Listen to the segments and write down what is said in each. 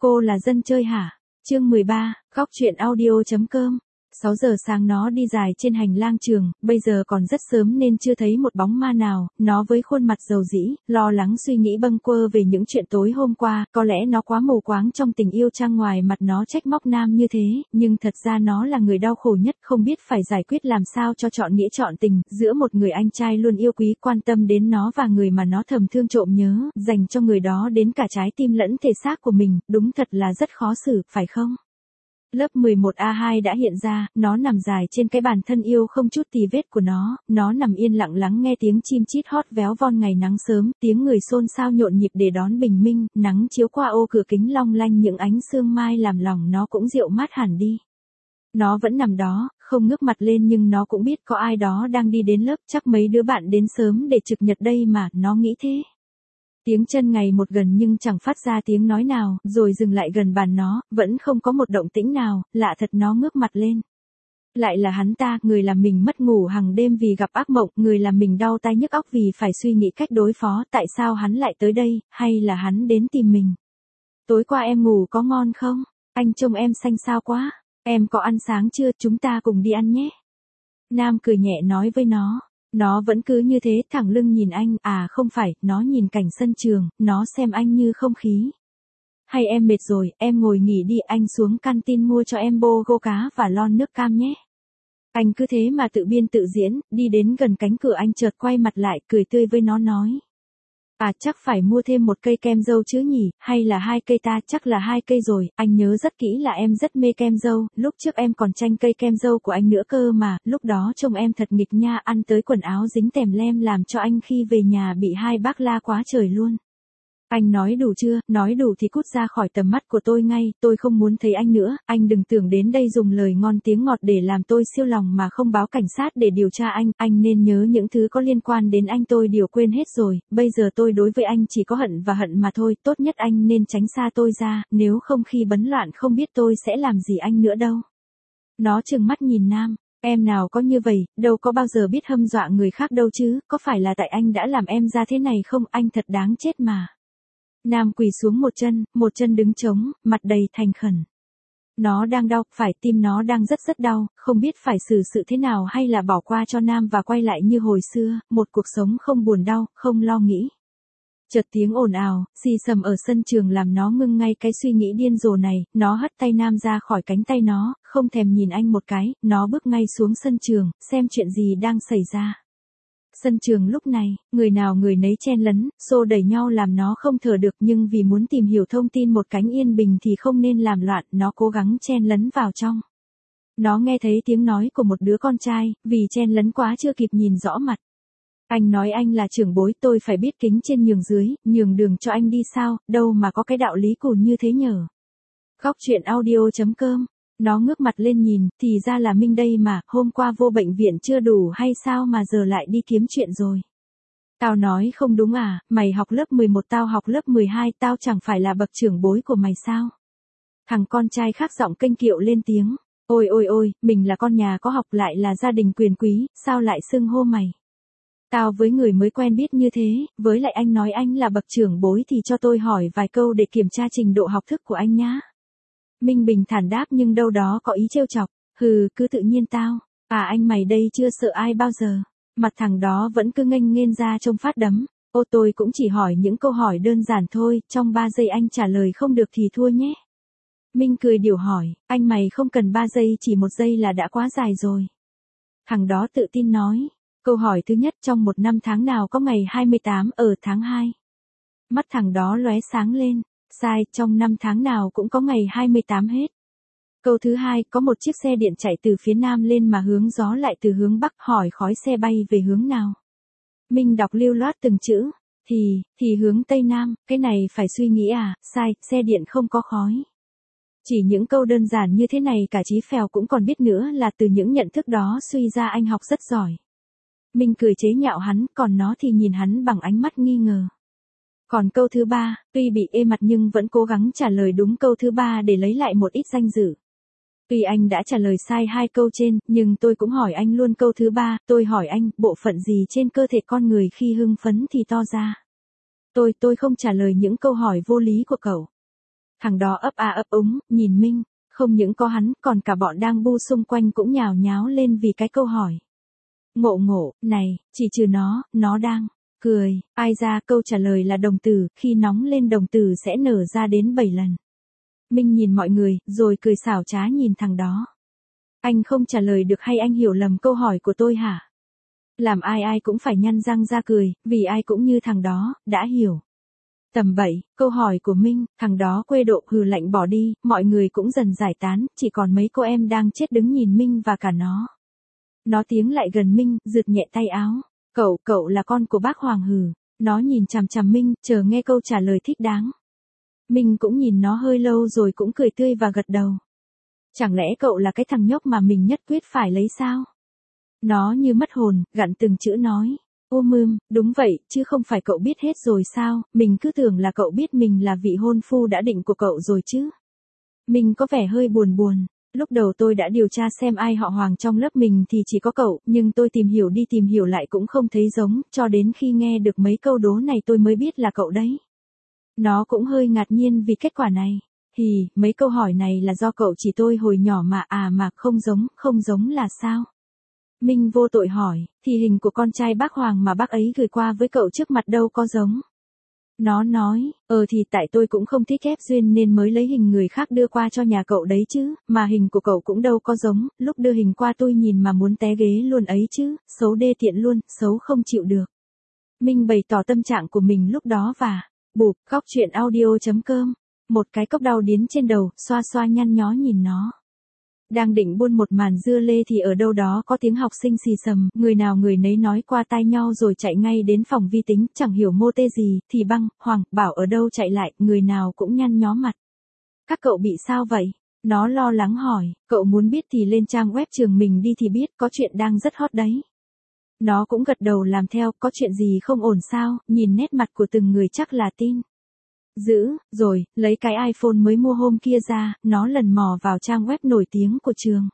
Cô là dân chơi hả? Chương 13, góc truyện audio.com. 6 giờ sáng nó đi dài trên hành lang trường, bây giờ còn rất sớm nên chưa thấy một bóng ma nào, nó với khuôn mặt dầu dĩ, lo lắng suy nghĩ bâng quơ về những chuyện tối hôm qua, có lẽ nó quá mù quáng trong tình yêu chăng ngoài mặt nó trách móc Nam như thế, nhưng thật ra nó là người đau khổ nhất, không biết phải giải quyết làm sao cho chọn nghĩa chọn tình, giữa một người anh trai luôn yêu quý quan tâm đến nó và người mà nó thầm thương trộm nhớ, dành cho người đó đến cả trái tim lẫn thể xác của mình, đúng thật là rất khó xử, phải không? Lớp 11A2 đã hiện ra, nó nằm dài trên cái bàn thân yêu không chút tì vết của nó nằm yên lặng lắng nghe tiếng chim chít hót véo von ngày nắng sớm, tiếng người xôn xao nhộn nhịp để đón bình minh, nắng chiếu qua ô cửa kính long lanh những ánh sương mai làm lòng nó cũng dịu mát hẳn đi. Nó vẫn nằm đó, không ngước mặt lên nhưng nó cũng biết có ai đó đang đi đến lớp, chắc mấy đứa bạn đến sớm để trực nhật đây mà, nó nghĩ thế. Tiếng chân ngày một gần nhưng chẳng phát ra tiếng nói nào, rồi dừng lại gần bàn nó, vẫn không có một động tĩnh nào, lạ thật nó ngước mặt lên. Lại là hắn ta, người làm mình mất ngủ hàng đêm vì gặp ác mộng, người làm mình đau tai nhức óc vì phải suy nghĩ cách đối phó, tại sao hắn lại tới đây, hay là hắn đến tìm mình. Tối qua em ngủ có ngon không? Anh trông em xanh xao quá. Em có ăn sáng chưa, chúng ta cùng đi ăn nhé. Nam cười nhẹ nói với nó. Nó vẫn cứ như thế, thẳng lưng nhìn anh, à không phải, nó nhìn cảnh sân trường, nó xem anh như không khí. Hay em mệt rồi, em ngồi nghỉ đi, anh xuống canteen mua cho em bô gô cá và lon nước cam nhé. Anh cứ thế mà tự biên tự diễn, đi đến gần cánh cửa anh chợt quay mặt lại, cười tươi với nó nói. À chắc phải mua thêm một cây kem dâu chứ nhỉ, hay là 2 cây ta, chắc là 2 cây rồi, anh nhớ rất kỹ là em rất mê kem dâu, lúc trước em còn tranh cây kem dâu của anh nữa cơ mà, lúc đó trông em thật nghịch nha, ăn tới quần áo dính tèm lem làm cho anh khi về nhà bị hai bác la quá trời luôn. Anh nói đủ chưa, nói đủ thì cút ra khỏi tầm mắt của tôi ngay, tôi không muốn thấy anh nữa, anh đừng tưởng đến đây dùng lời ngon tiếng ngọt để làm tôi siêu lòng mà không báo cảnh sát để điều tra anh nên nhớ những thứ có liên quan đến anh tôi đều quên hết rồi, bây giờ tôi đối với anh chỉ có hận và hận mà thôi, tốt nhất anh nên tránh xa tôi ra, nếu không khi bấn loạn không biết tôi sẽ làm gì anh nữa đâu. Nó trừng mắt nhìn Nam. Em nào có như vậy, đâu có bao giờ biết hâm dọa người khác đâu chứ, có phải là tại anh đã làm em ra thế này không, anh thật đáng chết mà. Nam quỳ xuống một chân đứng trống, mặt đầy thành khẩn. Nó đang đau, phải tim nó đang rất đau, không biết phải xử sự thế nào hay là bỏ qua cho Nam và quay lại như hồi xưa, một cuộc sống không buồn đau, không lo nghĩ. Chợt tiếng ồn ào, xì xầm ở sân trường làm nó ngưng ngay cái suy nghĩ điên rồ này, nó hất tay Nam ra khỏi cánh tay nó, không thèm nhìn anh một cái, nó bước ngay xuống sân trường, xem chuyện gì đang xảy ra. Sân trường lúc này, người nào người nấy chen lấn, xô đẩy nhau làm nó không thở được nhưng vì muốn tìm hiểu thông tin một cánh yên bình thì không nên làm loạn, nó cố gắng chen lấn vào trong. Nó nghe thấy tiếng nói của một đứa con trai, vì chen lấn quá chưa kịp nhìn rõ mặt. Anh nói anh là trưởng bối, tôi phải biết kính trên nhường dưới, nhường đường cho anh đi sao, đâu mà có cái đạo lý cùn như thế nhở. Góc truyện audio.com. Nó ngước mặt lên nhìn, thì ra là Minh đây mà, hôm qua vô bệnh viện chưa đủ hay sao mà giờ lại đi kiếm chuyện rồi. Tao nói không đúng à, mày học lớp 11 tao học lớp 12, tao chẳng phải là bậc trưởng bối của mày sao. Thằng con trai khác giọng kênh kiệu lên tiếng, ôi, mình là con nhà có học lại là gia đình quyền quý, sao lại xưng hô mày. Tao với người mới quen biết như thế, với lại anh nói anh là bậc trưởng bối thì cho tôi hỏi vài câu để kiểm tra trình độ học thức của anh nhá. Minh bình thản đáp nhưng đâu đó có ý trêu chọc, hừ, cứ tự nhiên tao, à anh mày đây chưa sợ ai bao giờ. Mặt thằng đó vẫn cứ nghênh nghênh ra trông phát đấm, ô tôi cũng chỉ hỏi những câu hỏi đơn giản thôi, trong 3 giây anh trả lời không được thì thua nhé. Minh cười điểu hỏi, anh mày không cần 3 giây chỉ 1 giây là đã quá dài rồi. Thằng đó tự tin nói, câu hỏi thứ nhất trong một năm tháng nào có ngày 28 ở tháng 2. Mắt thằng đó lóe sáng lên. Sai, trong 5 tháng nào cũng có ngày 28 hết. Câu thứ hai, có một chiếc xe điện chạy từ phía nam lên mà hướng gió lại từ hướng bắc, hỏi khói xe bay về hướng nào. Minh đọc lưu loát từng chữ, thì hướng tây nam, cái này phải suy nghĩ à, sai, xe điện không có khói. Chỉ những câu đơn giản như thế này cả Chí Phèo cũng còn biết nữa là từ những nhận thức đó suy ra anh học rất giỏi. Minh cười chế nhạo hắn, còn nó thì nhìn hắn bằng ánh mắt nghi ngờ. Còn câu thứ 3, tuy bị ê mặt nhưng vẫn cố gắng trả lời đúng câu thứ 3 để lấy lại một ít danh dự. Tuy anh đã trả lời sai 2 câu trên, nhưng tôi cũng hỏi anh luôn câu thứ 3, tôi hỏi anh, bộ phận gì trên cơ thể con người khi hưng phấn thì to ra. Tôi không trả lời những câu hỏi vô lý của cậu. Thằng đó ấp a ấp úng, nhìn Minh, không những có hắn, còn cả bọn đang bu xung quanh cũng nhào nháo lên vì cái câu hỏi. Ngộ ngộ, này, chỉ trừ nó đang cười, ai ra câu trả lời là đồng tử, khi nóng lên đồng tử sẽ nở ra đến 7 lần. Minh nhìn mọi người, rồi cười xảo trá nhìn thằng đó. Anh không trả lời được hay anh hiểu lầm câu hỏi của tôi hả? Làm ai ai cũng phải nhăn răng ra cười, vì ai cũng như thằng đó, đã hiểu. Tầm 7, câu hỏi của Minh, thằng đó quê độ hừ lạnh bỏ đi, mọi người cũng dần giải tán, chỉ còn mấy cô em đang chết đứng nhìn Minh và cả nó. Nó tiến lại gần Minh, rượt nhẹ tay áo. Cậu là con của bác Hoàng hừ. Nó nhìn chằm chằm Minh, chờ nghe câu trả lời thích đáng. Minh cũng nhìn nó hơi lâu rồi cũng cười tươi và gật đầu. Chẳng lẽ cậu là cái thằng nhóc mà mình nhất quyết phải lấy sao? Nó như mất hồn, gặn từng chữ nói. Đúng vậy, chứ không phải cậu biết hết rồi sao, mình cứ tưởng là cậu biết mình là vị hôn phu đã định của cậu rồi chứ. Mình có vẻ hơi buồn. Lúc đầu tôi đã điều tra xem ai họ Hoàng trong lớp mình thì chỉ có cậu, nhưng tôi tìm hiểu đi tìm hiểu lại cũng không thấy giống, cho đến khi nghe được mấy câu đố này tôi mới biết là cậu đấy. Nó cũng hơi ngạc nhiên vì kết quả này. Mấy câu hỏi này là do cậu chỉ tôi hồi nhỏ mà không giống là sao? Minh vô tội hỏi, thì hình của con trai bác Hoàng mà bác ấy gửi qua với cậu trước mặt đâu có giống. Nó nói, thì tại tôi cũng không thích ghép duyên nên mới lấy hình người khác đưa qua cho nhà cậu đấy chứ, mà hình của cậu cũng đâu có giống, lúc đưa hình qua tôi nhìn mà muốn té ghế luôn ấy chứ, xấu đê tiện luôn, xấu không chịu được. Minh bày tỏ tâm trạng của mình lúc đó và, bụp, góc chuyện audio.com, một cái cốc đau điến trên đầu, xoa nhăn nhó nhìn nó. Đang định buôn một màn dưa lê thì ở đâu đó có tiếng học sinh xì xầm, người nào người nấy nói qua tai nhau rồi chạy ngay đến phòng vi tính, chẳng hiểu mô tê gì, thì Băng, Hoàng, Bảo ở đâu chạy lại, người nào cũng nhăn nhó mặt. Các cậu bị sao vậy? Nó lo lắng hỏi, cậu muốn biết thì lên trang web trường mình đi thì biết, có chuyện đang rất hot đấy. Nó cũng gật đầu làm theo, có chuyện gì không ổn sao, nhìn nét mặt của từng người chắc là tin. Rồi, lấy cái iPhone mới mua hôm kia ra, nó lần mò vào trang web nổi tiếng của trường.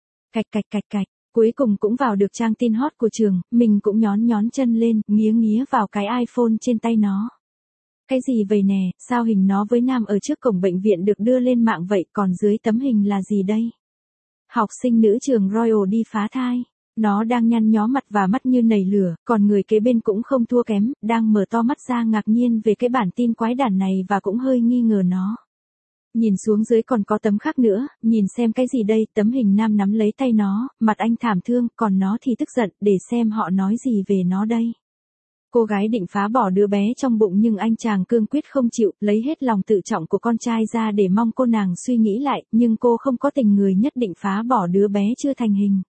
Cạch, cuối cùng cũng vào được trang tin hot của trường, mình cũng nhón chân lên, nghía vào cái iPhone trên tay nó. Cái gì vậy nè, sao hình nó với nam ở trước cổng bệnh viện được đưa lên mạng vậy, còn dưới tấm hình là gì đây? Học sinh nữ trường Royal đi phá thai. Nó đang nhăn nhó mặt và mắt như nảy lửa, còn người kế bên cũng không thua kém, đang mở to mắt ra ngạc nhiên về cái bản tin quái đản này và cũng hơi nghi ngờ nó. Nhìn xuống dưới còn có tấm khác nữa, nhìn xem cái gì đây, tấm hình nam nắm lấy tay nó, mặt anh thảm thương, còn nó thì tức giận, để xem họ nói gì về nó đây. Cô gái định phá bỏ đứa bé trong bụng nhưng anh chàng cương quyết không chịu, lấy hết lòng tự trọng của con trai ra để mong cô nàng suy nghĩ lại, nhưng cô không có tình người nhất định phá bỏ đứa bé chưa thành hình.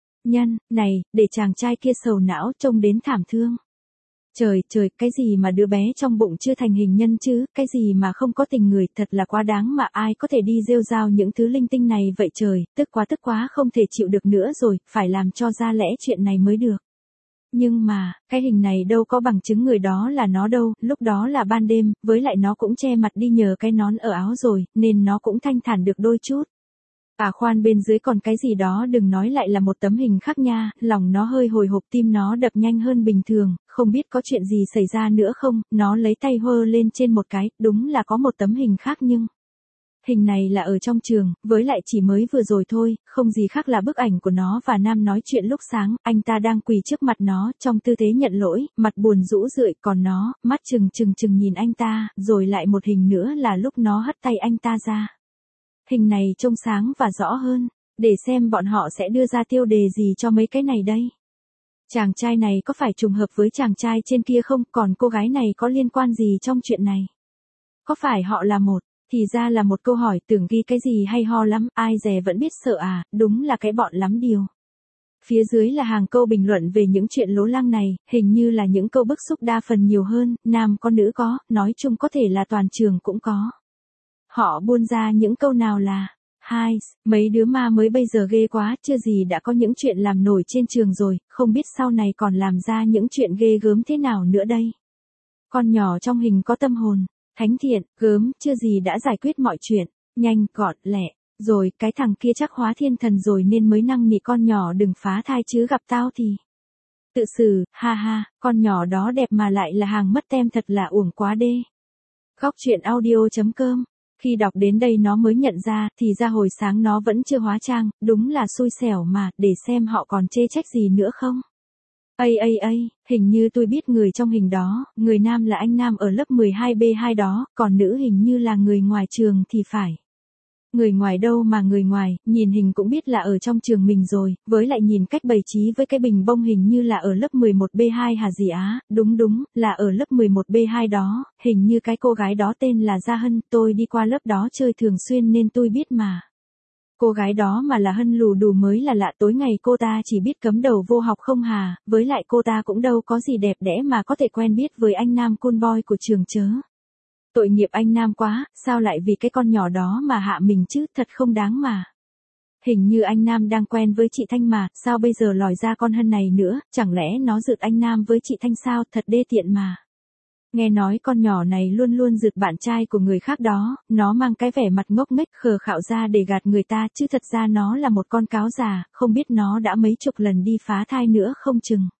Này, để chàng trai kia sầu não trông đến thảm thương. Trời, cái gì mà đứa bé trong bụng chưa thành hình nhân chứ, cái gì mà không có tình người, thật là quá đáng mà ai có thể đi rêu rao những thứ linh tinh này vậy trời, tức quá không thể chịu được nữa rồi, phải làm cho ra lẽ chuyện này mới được. Nhưng mà, cái hình này đâu có bằng chứng người đó là nó đâu, lúc đó là ban đêm, với lại nó cũng che mặt đi nhờ cái nón ở áo rồi, nên nó cũng thanh thản được đôi chút. Khoan bên dưới còn cái gì đó đừng nói lại là một tấm hình khác nha, lòng nó hơi hồi hộp tim nó đập nhanh hơn bình thường, không biết có chuyện gì xảy ra nữa không, nó lấy tay hơ lên trên một cái, đúng là có một tấm hình khác nhưng... Hình này là ở trong trường, với lại chỉ mới vừa rồi thôi, không gì khác là bức ảnh của nó và nam nói chuyện lúc sáng, anh ta đang quỳ trước mặt nó, trong tư thế nhận lỗi, mặt buồn rũ rượi, còn nó, mắt trừng nhìn anh ta, rồi lại một hình nữa là lúc nó hất tay anh ta ra. Hình này trông sáng và rõ hơn, để xem bọn họ sẽ đưa ra tiêu đề gì cho mấy cái này đây. Chàng trai này có phải trùng hợp với chàng trai trên kia không, còn cô gái này có liên quan gì trong chuyện này? Có phải họ là một? Thì ra là một câu hỏi tưởng ghi cái gì hay ho lắm, ai dè vẫn biết sợ đúng là cái bọn lắm điều. Phía dưới là hàng câu bình luận về những chuyện lố lăng này, hình như là những câu bức xúc đa phần nhiều hơn, nam có nữ có, nói chung có thể là toàn trường cũng có. Họ buôn ra những câu nào là, mấy đứa ma mới bây giờ ghê quá, chưa gì đã có những chuyện làm nổi trên trường rồi, không biết sau này còn làm ra những chuyện ghê gớm thế nào nữa đây. Con nhỏ trong hình có tâm hồn, thánh thiện, gớm, chưa gì đã giải quyết mọi chuyện, nhanh, gọn, lẹ, rồi cái thằng kia chắc hóa thiên thần rồi nên mới năn nỉ con nhỏ đừng phá thai chứ gặp tao thì. Tự xử, ha, con nhỏ đó đẹp mà lại là hàng mất tem thật là uổng quá đê. Góc chuyện audio.com Khi đọc đến đây nó mới nhận ra, thì ra hồi sáng nó vẫn chưa hóa trang, đúng là xui xẻo mà, để xem họ còn chê trách gì nữa không. Hình như tôi biết người trong hình đó, người nam là anh nam ở lớp 12B2 đó, còn nữ hình như là người ngoài trường thì phải. Người ngoài đâu mà người ngoài, nhìn hình cũng biết là ở trong trường mình rồi, với lại nhìn cách bày trí với cái bình bông hình như là ở lớp 11B2 hả gì á, đúng, là ở lớp 11B2 đó, hình như cái cô gái đó tên là Gia Hân, tôi đi qua lớp đó chơi thường xuyên nên tôi biết mà. Cô gái đó mà là Hân lù đù mới là lạ, tối ngày cô ta chỉ biết cấm đầu vô học không hà, với lại cô ta cũng đâu có gì đẹp đẽ mà có thể quen biết với anh nam cool boy của trường chớ. Tội nghiệp anh nam quá, sao lại vì cái con nhỏ đó mà hạ mình chứ, thật không đáng mà. Hình như anh nam đang quen với chị Thanh mà, sao bây giờ lòi ra con Hân này nữa, chẳng lẽ nó rượt anh nam với chị Thanh sao, thật đê tiện mà. Nghe nói con nhỏ này luôn luôn rượt bạn trai của người khác đó, nó mang cái vẻ mặt ngốc nghếch khờ khạo ra để gạt người ta, chứ thật ra nó là một con cáo già, không biết nó đã mấy chục lần đi phá thai nữa không chừng.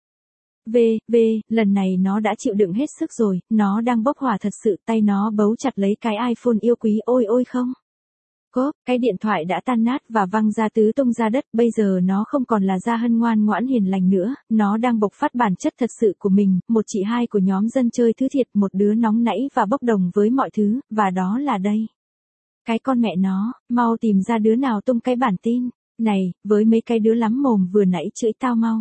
Lần này nó đã chịu đựng hết sức rồi, nó đang bốc hỏa thật sự, tay nó bấu chặt lấy cái iPhone yêu quý, ôi không. Cốp, cái điện thoại đã tan nát và văng ra tứ tung ra đất, bây giờ nó không còn là Gia Hân ngoan ngoãn hiền lành nữa, nó đang bộc phát bản chất thật sự của mình, một chị hai của nhóm dân chơi thứ thiệt, một đứa nóng nảy và bốc đồng với mọi thứ, và đó là đây. Cái con mẹ nó, mau tìm ra đứa nào tung cái bản tin, này, với mấy cái đứa lắm mồm vừa nãy chửi tao mau.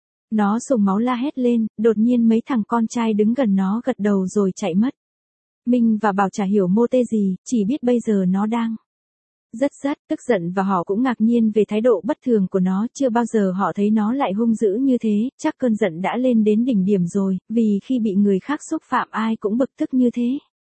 Nó sùng máu la hét lên, đột nhiên mấy thằng con trai đứng gần nó gật đầu rồi chạy mất. Minh và Bảo chả hiểu mô tê gì, chỉ biết bây giờ nó đang rất tức giận và họ cũng ngạc nhiên về thái độ bất thường của nó, chưa bao giờ họ thấy nó lại hung dữ như thế, chắc cơn giận đã lên đến đỉnh điểm rồi, vì khi bị người khác xúc phạm ai cũng bực tức như thế.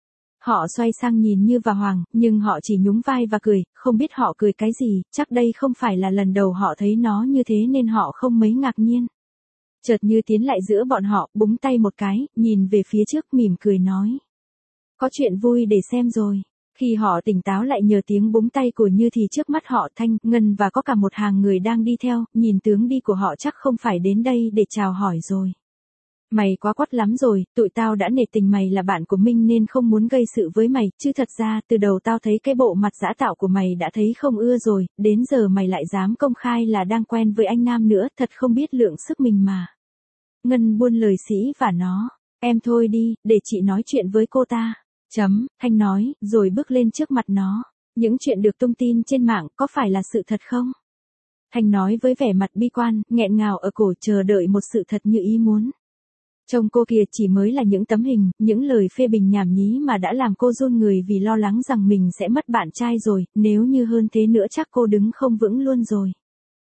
Họ xoay sang nhìn Như và Hoàng, nhưng họ chỉ nhún vai và cười, không biết họ cười cái gì, chắc đây không phải là lần đầu họ thấy nó như thế nên họ không mấy ngạc nhiên. Chợt Như tiến lại giữa bọn họ, búng tay một cái, nhìn về phía trước mỉm cười nói. Có chuyện vui để xem rồi. Khi họ tỉnh táo lại nhờ tiếng búng tay của Như thì trước mắt họ Thanh, Ngân và có cả một hàng người đang đi theo, nhìn tướng đi của họ chắc không phải đến đây để chào hỏi rồi. Mày quá quắt lắm rồi, tụi tao đã nể tình mày là bạn của Minh nên không muốn gây sự với mày, chứ thật ra từ đầu tao thấy cái bộ mặt dã tạo của mày đã thấy không ưa rồi, đến giờ mày lại dám công khai là đang quen với anh nam nữa, thật không biết lượng sức mình mà. Ngân buôn lời sĩ và nó, em thôi đi, để chị nói chuyện với cô ta. Thanh nói, rồi bước lên trước mặt nó. Những chuyện được tung tin trên mạng có phải là sự thật không? Thanh nói với vẻ mặt bi quan, nghẹn ngào ở cổ chờ đợi một sự thật như ý muốn. Trông cô kia chỉ mới là những tấm hình, những lời phê bình nhảm nhí mà đã làm cô run người vì lo lắng rằng mình sẽ mất bạn trai rồi, nếu như hơn thế nữa chắc cô đứng không vững luôn rồi.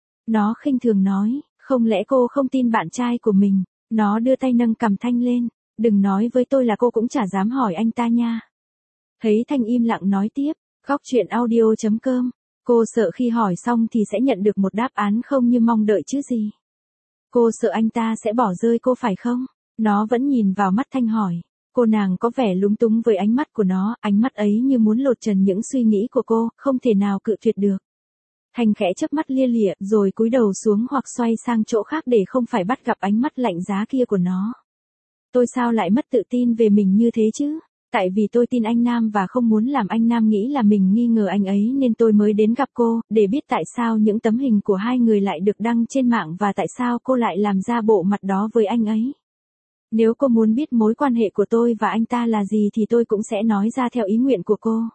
Nó khinh thường nói, không lẽ cô không tin bạn trai của mình? Nó đưa tay nâng cằm Thanh lên. Đừng nói với tôi là cô cũng chả dám hỏi anh ta nha. Thấy Thanh im lặng nói tiếp, góc chuyện audio.com. Cô sợ khi hỏi xong thì sẽ nhận được một đáp án không như mong đợi chứ gì. Cô sợ anh ta sẽ bỏ rơi cô phải không? Nó vẫn nhìn vào mắt Thanh hỏi. Cô nàng có vẻ lúng túng với ánh mắt của nó, ánh mắt ấy như muốn lột trần những suy nghĩ của cô, không thể nào cự tuyệt được. Thanh khẽ chớp mắt lia lịa, rồi cúi đầu xuống hoặc xoay sang chỗ khác để không phải bắt gặp ánh mắt lạnh giá kia của nó. Tôi sao lại mất tự tin về mình như thế chứ? Tại vì tôi tin anh Nam và không muốn làm anh Nam nghĩ là mình nghi ngờ anh ấy nên tôi mới đến gặp cô, để biết tại sao những tấm hình của hai người lại được đăng trên mạng và tại sao cô lại làm ra bộ mặt đó với anh ấy. Nếu cô muốn biết mối quan hệ của tôi và anh ta là gì thì tôi cũng sẽ nói ra theo ý nguyện của cô.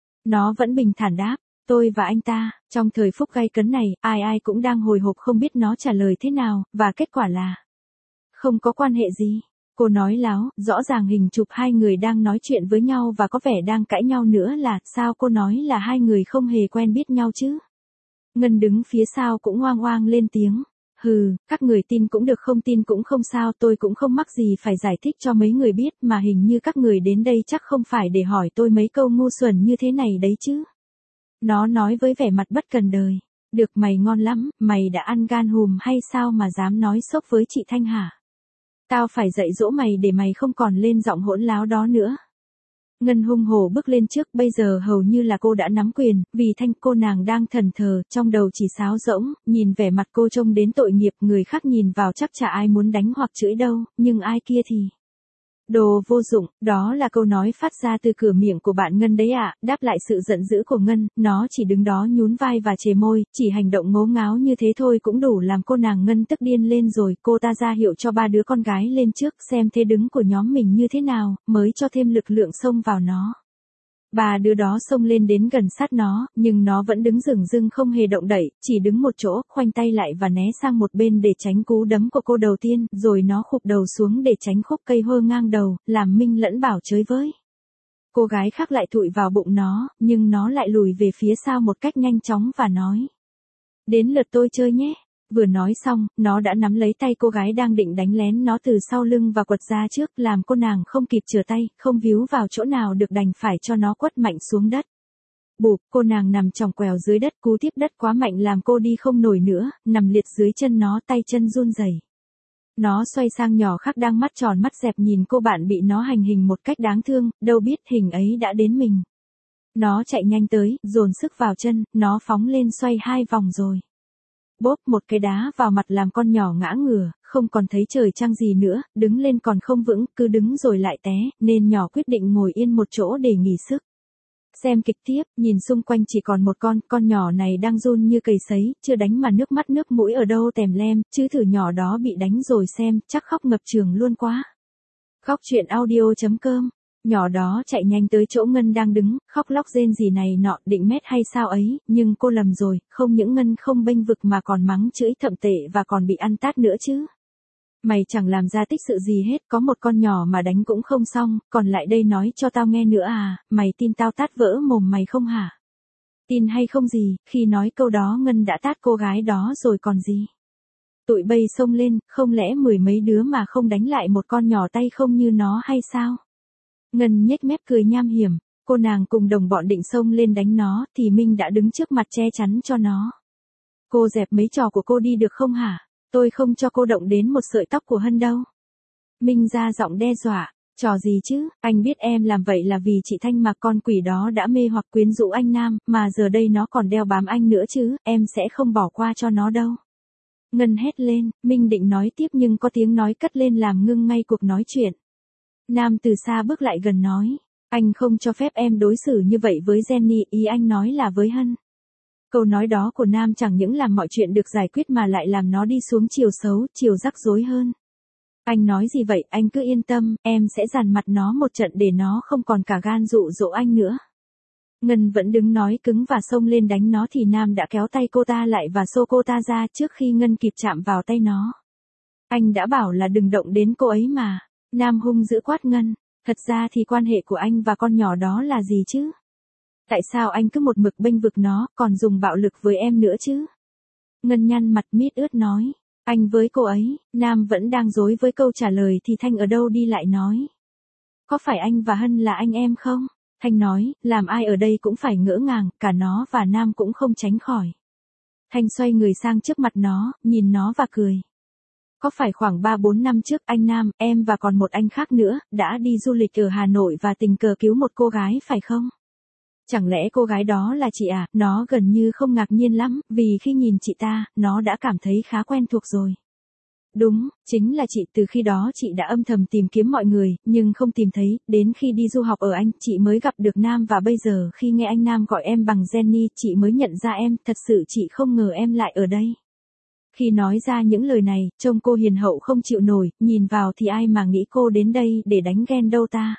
Nó vẫn bình thản đáp, tôi và anh ta, trong thời phút gay cấn này, ai cũng đang hồi hộp không biết nó trả lời thế nào, và kết quả là không có quan hệ gì. Cô nói láo, rõ ràng hình chụp hai người đang nói chuyện với nhau và có vẻ đang cãi nhau nữa là, sao cô nói là hai người không hề quen biết nhau chứ? Ngân đứng phía sau cũng oang oang lên tiếng. Các người tin cũng được không tin cũng không sao, tôi cũng không mắc gì phải giải thích cho mấy người biết mà hình như các người đến đây chắc không phải để hỏi tôi mấy câu ngu xuẩn như thế này đấy chứ. Nó nói với vẻ mặt bất cần đời. Được mày ngon lắm, mày đã ăn gan hùm hay sao mà dám nói xốc với chị Thanh hả? Tao phải dạy dỗ mày để mày không còn lên giọng hỗn láo đó nữa. Ngân hung hổ bước lên trước, bây giờ hầu như là cô đã nắm quyền, vì Thanh cô nàng đang thẫn thờ, trong đầu chỉ sáo rỗng, nhìn vẻ mặt cô trông đến tội nghiệp, người khác nhìn vào chắc chả ai muốn đánh hoặc chửi đâu, nhưng ai kia thì Đồ vô dụng, đó là câu nói phát ra từ cửa miệng của bạn Ngân đấy ạ, đáp lại sự giận dữ của Ngân, nó chỉ đứng đó nhún vai và chề môi, chỉ hành động ngố ngáo như thế thôi cũng đủ làm cô nàng Ngân tức điên lên rồi, cô ta ra hiệu cho ba đứa con gái lên trước xem thế đứng của nhóm mình như thế nào, mới cho thêm lực lượng xông vào nó. Ba đứa đó xông lên đến gần sát nó, nhưng nó vẫn đứng dửng dưng không hề động đậy, chỉ đứng một chỗ, khoanh tay lại và né sang một bên để tránh cú đấm của cô đầu tiên, rồi nó khụp đầu xuống để tránh khúc cây hơ ngang đầu, làm Minh lẫn Bảo chới với. Cô gái khác lại thụi vào bụng nó, nhưng nó lại lùi về phía sau một cách nhanh chóng và nói. Đến lượt tôi chơi nhé. Vừa nói xong, nó đã nắm lấy tay cô gái đang định đánh lén nó từ sau lưng và quật ra trước, làm cô nàng không kịp chừa tay, không víu vào chỗ nào được đành phải cho nó quất mạnh xuống đất. Bụp, cô nàng nằm chòng quèo dưới đất, cú tiếp đất quá mạnh làm cô đi không nổi nữa, nằm liệt dưới chân nó, tay chân run rẩy. Nó xoay sang nhỏ khác đang mắt tròn mắt dẹp nhìn cô bạn bị nó hành hình một cách đáng thương, đâu biết hình ấy đã đến mình. Nó chạy nhanh tới, dồn sức vào chân, nó phóng lên xoay 2 vòng rồi. Bốp một cái đá vào mặt làm con nhỏ ngã ngửa, không còn thấy trời trăng gì nữa, đứng lên còn không vững, cứ đứng rồi lại té, nên nhỏ quyết định ngồi yên một chỗ để nghỉ sức. Xem kịch tiếp, nhìn xung quanh chỉ còn một con nhỏ này đang run như cầy sấy, chưa đánh mà nước mắt nước mũi ở đâu tèm lem, chứ thử nhỏ đó bị đánh rồi xem, chắc khóc ngập trường luôn quá. Khóc chuyện audio.com. Nhỏ đó chạy nhanh tới chỗ Ngân đang đứng, khóc lóc rên gì này nọ, định mét hay sao ấy, nhưng cô lầm rồi, không những Ngân không bênh vực mà còn mắng chửi thậm tệ và còn bị ăn tát nữa chứ. Mày chẳng làm ra tích sự gì hết, có một con nhỏ mà đánh cũng không xong, còn lại đây nói cho tao nghe nữa à, mày tin tao tát vỡ mồm mày không hả? Tin hay không gì, khi nói câu đó Ngân đã tát cô gái đó rồi còn gì. Tụi bay xông lên, không lẽ 10 mấy đứa mà không đánh lại một con nhỏ tay không như nó hay sao? Ngân nhếch mép cười nham hiểm, cô nàng cùng đồng bọn định xông lên đánh nó, thì Minh đã đứng trước mặt che chắn cho nó. Cô dẹp mấy trò của cô đi được không hả? Tôi không cho cô động đến một sợi tóc của Hân đâu. Minh ra giọng đe dọa, trò gì chứ, anh biết em làm vậy là vì chị Thanh mà con quỷ đó đã mê hoặc quyến rũ anh Nam, mà giờ đây nó còn đeo bám anh nữa chứ, em sẽ không bỏ qua cho nó đâu. Ngân hét lên, Minh định nói tiếp nhưng có tiếng nói cất lên làm ngưng ngay cuộc nói chuyện. Nam từ xa bước lại gần nói, anh không cho phép em đối xử như vậy với Jenny, ý anh nói là với Hân. Câu nói đó của Nam chẳng những làm mọi chuyện được giải quyết mà lại làm nó đi xuống chiều xấu, chiều rắc rối hơn. Anh nói gì vậy, anh cứ yên tâm, em sẽ dằn mặt nó một trận để nó không còn cả gan dụ dỗ anh nữa. Ngân vẫn đứng nói cứng và xông lên đánh nó thì Nam đã kéo tay cô ta lại và xô cô ta ra trước khi Ngân kịp chạm vào tay nó. Anh đã bảo là đừng động đến cô ấy mà. Nam hung dữ quát Ngân, thật ra thì quan hệ của anh và con nhỏ đó là gì chứ? Tại sao anh cứ một mực bênh vực nó, còn dùng bạo lực với em nữa chứ? Ngân nhăn mặt mít ướt nói, anh với cô ấy. Nam vẫn đang dối với câu trả lời thì Thanh ở đâu đi lại nói. Có phải anh và Hân là anh em không? Thanh nói, làm ai ở đây cũng phải ngỡ ngàng, cả nó và Nam cũng không tránh khỏi. Thanh xoay người sang trước mặt nó, nhìn nó và cười. Có phải khoảng 3-4 năm trước anh Nam, em và còn một anh khác nữa, đã đi du lịch ở Hà Nội và tình cờ cứu một cô gái phải không? Chẳng lẽ cô gái đó là chị à? Nó gần như không ngạc nhiên lắm, vì khi nhìn chị ta, nó đã cảm thấy khá quen thuộc rồi. Đúng, chính là chị, từ khi đó chị đã âm thầm tìm kiếm mọi người, nhưng không tìm thấy, đến khi đi du học ở Anh, chị mới gặp được Nam và bây giờ khi nghe anh Nam gọi em bằng Jenny, chị mới nhận ra em, thật sự chị không ngờ em lại ở đây. Khi nói ra những lời này, trông cô hiền hậu không chịu nổi, nhìn vào thì ai mà nghĩ cô đến đây để đánh ghen đâu ta.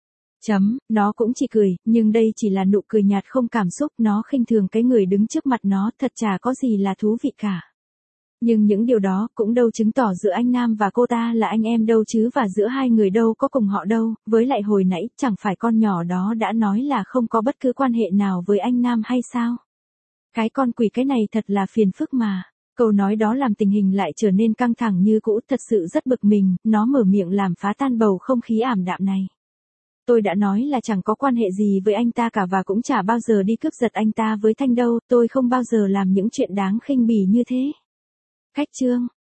Nó cũng chỉ cười, nhưng đây chỉ là nụ cười nhạt không cảm xúc, nó khinh thường cái người đứng trước mặt nó, thật chả có gì là thú vị cả. Nhưng những điều đó cũng đâu chứng tỏ giữa anh Nam và cô ta là anh em đâu chứ, và giữa hai người đâu có cùng họ đâu, với lại hồi nãy chẳng phải con nhỏ đó đã nói là không có bất cứ quan hệ nào với anh Nam hay sao? Cái con quỷ cái này thật là phiền phức mà. Câu nói đó làm tình hình lại trở nên căng thẳng như cũ, thật sự rất bực mình, nó mở miệng làm phá tan bầu không khí ảm đạm này. Tôi đã nói là chẳng có quan hệ gì với anh ta cả và cũng chả bao giờ đi cướp giật anh ta với Thanh đâu, tôi không bao giờ làm những chuyện đáng khinh bỉ như thế. Cách chương